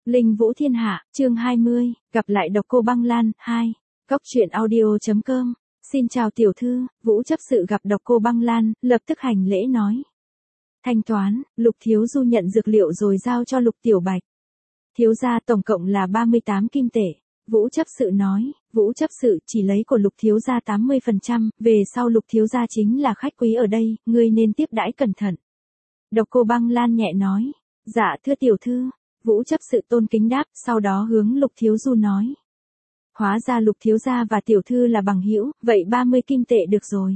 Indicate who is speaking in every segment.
Speaker 1: Linh Vũ Thiên Hạ, chương 20, gặp lại độc cô băng lan, 2. Góc truyện audio.com. Xin chào tiểu thư, Vũ chấp sự gặp độc cô băng lan, lập tức hành lễ nói. Thanh toán, Lục thiếu du nhận dược liệu rồi giao cho Lục Tiểu Bạch. Thiếu gia tổng cộng là 38 kim tệ. Vũ chấp sự nói, Vũ chấp sự chỉ lấy của Lục thiếu gia 80%, về sau Lục thiếu gia chính là khách quý ở đây, ngươi nên tiếp đãi cẩn thận. Độc cô băng lan nhẹ nói, dạ thưa tiểu thư. Vũ chấp sự tôn kính đáp, sau đó hướng Lục thiếu du nói. Hóa ra Lục thiếu gia và tiểu thư là bằng hữu, vậy 30 kim tệ được rồi.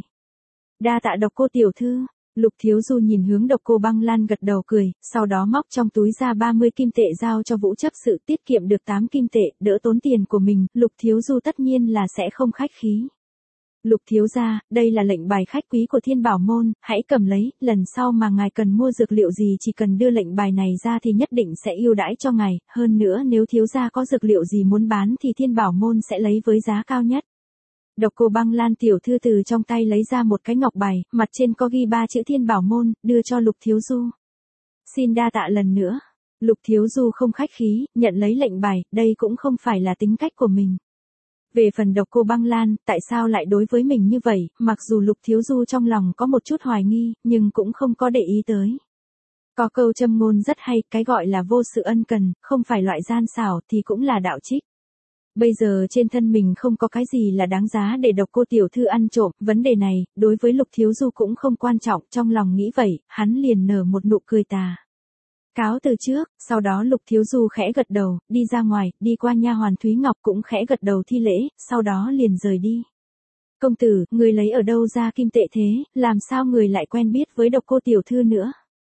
Speaker 1: Đa tạ độc cô tiểu thư. Lục thiếu du nhìn hướng độc cô băng lan gật đầu cười, sau đó móc trong túi ra 30 kim tệ giao cho Vũ chấp sự, tiết kiệm được 8 kim tệ, đỡ tốn tiền của mình, Lục thiếu du tất nhiên là sẽ không khách khí. Lục thiếu gia, đây là lệnh bài khách quý của Thiên Bảo môn, hãy cầm lấy, lần sau mà ngài cần mua dược liệu gì chỉ cần đưa lệnh bài này ra thì nhất định sẽ ưu đãi cho ngài, hơn nữa nếu thiếu gia có dược liệu gì muốn bán thì Thiên Bảo môn sẽ lấy với giá cao nhất. Độc cô băng lan tiểu thư từ trong tay lấy ra một cái ngọc bài, mặt trên có ghi 3 chữ Thiên Bảo môn, đưa cho Lục thiếu du. Xin đa tạ lần nữa. Lục thiếu du không khách khí, nhận lấy lệnh bài, đây cũng không phải là tính cách của mình. Về phần độc cô băng lan, tại sao lại đối với mình như vậy, mặc dù Lục thiếu du trong lòng có một chút hoài nghi, nhưng cũng không có để ý tới. Có câu châm ngôn rất hay, cái gọi là vô sự ân cần, không phải loại gian xảo thì cũng là đạo trích. Bây giờ trên thân mình không có cái gì là đáng giá để độc cô tiểu thư ăn trộm, vấn đề này, đối với Lục thiếu du cũng không quan trọng, trong lòng nghĩ vậy, hắn liền nở một nụ cười tà. Cáo từ trước, sau đó Lục thiếu du khẽ gật đầu, đi ra ngoài, đi qua nha hoàn Thúy Ngọc cũng khẽ gật đầu thi lễ, sau đó liền rời đi. Công tử, người lấy ở đâu ra kim tệ thế, làm sao người lại quen biết với độc cô tiểu thư nữa?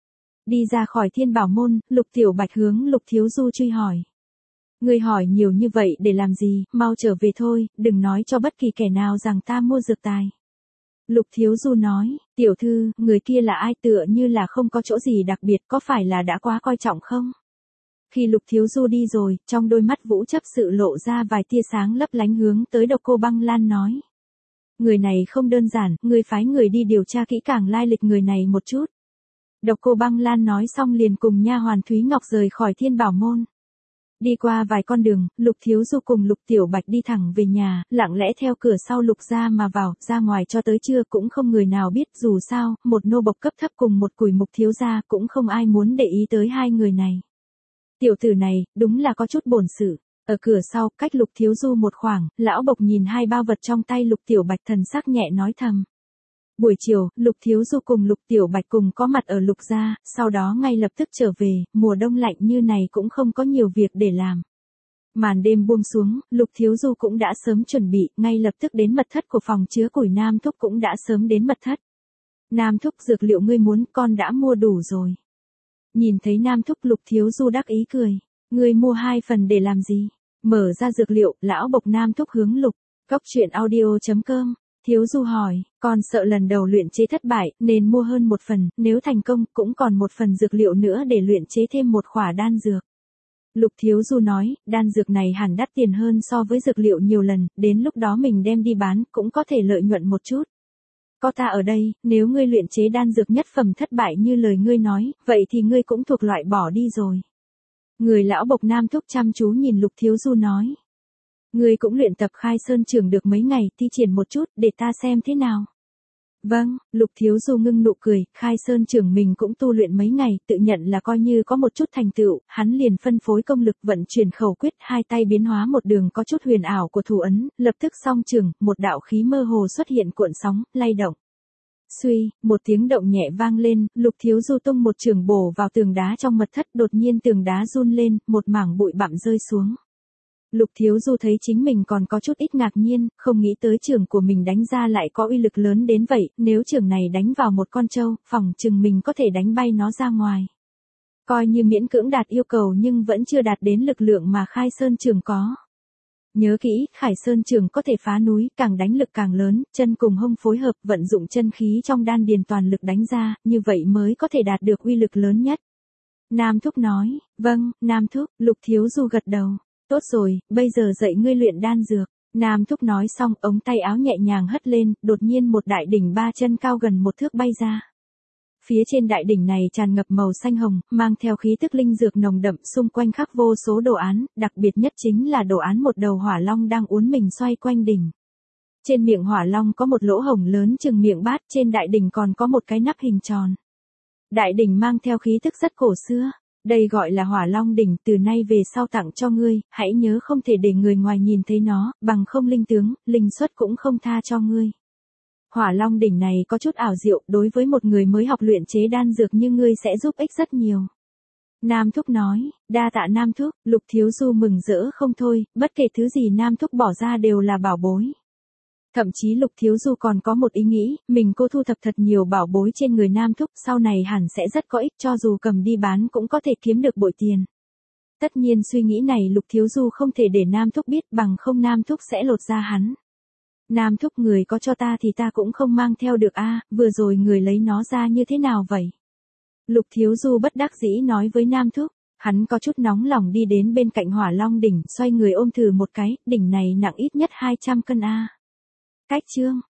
Speaker 1: Đi ra khỏi Thiên Bảo môn, Lục Tiểu Bạch hướng Lục thiếu du truy hỏi. Người hỏi nhiều như vậy để làm gì, mau trở về thôi, đừng nói cho bất kỳ kẻ nào rằng ta mua dược tài. Lục thiếu du nói, tiểu thư, người kia là ai, tựa như là không có chỗ gì đặc biệt, có phải là đã quá coi trọng không? Khi Lục thiếu du đi rồi, trong đôi mắt Vũ chấp sự lộ ra vài tia sáng lấp lánh hướng tới độc cô băng lan nói. Người này không đơn giản, người phái người đi điều tra kỹ càng lai lịch người này một chút. Độc cô băng lan nói xong liền cùng nha hoàn Thúy Ngọc rời khỏi Thiên Bảo môn. Đi qua vài con đường, Lục thiếu du cùng Lục Tiểu Bạch đi thẳng về nhà, lặng lẽ theo cửa sau Lục gia mà vào, ra ngoài cho tới trưa cũng không người nào biết, dù sao, một nô bộc cấp thấp cùng một củi mục thiếu gia cũng không ai muốn để ý tới hai người này. Tiểu tử này, đúng là có chút bổn sự. Ở cửa sau, cách Lục thiếu du một khoảng, lão bộc nhìn hai bao vật trong tay Lục Tiểu Bạch, thần sắc nhẹ nói thầm. Buổi chiều, Lục thiếu du cùng Lục Tiểu Bạch cùng có mặt ở Lục gia, sau đó ngay lập tức trở về, mùa đông lạnh như này cũng không có nhiều việc để làm. Màn đêm buông xuống, Lục thiếu du cũng đã sớm chuẩn bị, ngay lập tức đến mật thất của phòng chứa củi, Nam Thúc cũng đã sớm đến mật thất. Nam Thúc, dược liệu ngươi muốn, con đã mua đủ rồi. Nhìn thấy Nam Thúc, Lục thiếu du đắc ý cười. Ngươi mua 2 phần để làm gì? Mở ra dược liệu, lão bộc Nam Thúc hướng Lục. Góc truyện audio.com. Thiếu du hỏi, con sợ lần đầu luyện chế thất bại, nên mua hơn 1 phần, nếu thành công, cũng còn 1 phần dược liệu nữa để luyện chế thêm một khỏa đan dược. Lục thiếu du nói, đan dược này hẳn đắt tiền hơn so với dược liệu nhiều lần, đến lúc đó mình đem đi bán, cũng có thể lợi nhuận một chút. Có ta ở đây, nếu ngươi luyện chế đan dược nhất phẩm thất bại như lời ngươi nói, vậy thì ngươi cũng thuộc loại bỏ đi rồi. Người lão bộc Nam Thúc chăm chú nhìn Lục thiếu du nói. Ngươi cũng luyện tập Khai Sơn Trưởng được mấy ngày, thi triển một chút, để ta xem thế nào. Vâng, Lục thiếu du ngưng nụ cười, Khai Sơn Trưởng mình cũng tu luyện mấy ngày, tự nhận là coi như có một chút thành tựu, hắn liền phân phối công lực vận chuyển khẩu quyết, hai tay biến hóa một đường có chút huyền ảo của thủ ấn, lập tức song trường, một đạo khí mơ hồ xuất hiện cuộn sóng, lay động. Suy, một tiếng động nhẹ vang lên, Lục thiếu du tung một trường bổ vào tường đá trong mật thất, đột nhiên tường đá run lên, một mảng bụi bặm rơi xuống. Lục thiếu du thấy chính mình còn có chút ít ngạc nhiên, không nghĩ tới trường của mình đánh ra lại có uy lực lớn đến vậy, nếu trường này đánh vào một con trâu, phỏng chừng mình có thể đánh bay nó ra ngoài. Coi như miễn cưỡng đạt yêu cầu nhưng vẫn chưa đạt đến lực lượng mà Khai Sơn Trường có. Nhớ kỹ, Khai Sơn Trường có thể phá núi, càng đánh lực càng lớn, chân cùng hông phối hợp, vận dụng chân khí trong đan điền toàn lực đánh ra, như vậy mới có thể đạt được uy lực lớn nhất. Nam Thúc nói, vâng, Nam Thúc, Lục thiếu du gật đầu. Tốt rồi, bây giờ dạy ngươi luyện đan dược. Nam Thúc nói xong, ống tay áo nhẹ nhàng hất lên, đột nhiên một đại đỉnh 3 chân cao gần 1 thước bay ra. Phía trên đại đỉnh này tràn ngập màu xanh hồng, mang theo khí tức linh dược nồng đậm, xung quanh khắc vô số đồ án, đặc biệt nhất chính là đồ án một đầu hỏa long đang uốn mình xoay quanh đỉnh. Trên miệng hỏa long có một lỗ hổng lớn chừng miệng bát, trên đại đỉnh còn có một cái nắp hình tròn. Đại đỉnh mang theo khí tức rất cổ xưa. Đây gọi là hỏa long đỉnh, từ nay về sau tặng cho ngươi, hãy nhớ không thể để người ngoài nhìn thấy nó, bằng không linh tướng, linh xuất cũng không tha cho ngươi. Hỏa long đỉnh này có chút ảo diệu, đối với một người mới học luyện chế đan dược như ngươi sẽ giúp ích rất nhiều. Nam Thúc nói, đa tạ Nam Thúc, Lục Thiếu Du mừng rỡ không thôi, bất kể thứ gì Nam Thúc bỏ ra đều là bảo bối. Thậm chí Lục Thiếu Du còn có một ý nghĩ, mình cô thu thập thật nhiều bảo bối trên người Nam Thúc, sau này hẳn sẽ rất có ích, cho dù cầm đi bán cũng có thể kiếm được bội tiền. Tất nhiên suy nghĩ này Lục Thiếu Du không thể để Nam Thúc biết, bằng không Nam Thúc sẽ lột da hắn. Nam Thúc, người có cho ta thì ta cũng không mang theo được a, vừa rồi người lấy nó ra như thế nào vậy? Lục Thiếu Du bất đắc dĩ nói với Nam Thúc, hắn có chút nóng lòng đi đến bên cạnh hỏa long đỉnh, xoay người ôm thử một cái, đỉnh này nặng ít nhất 200 cân a. Cách chương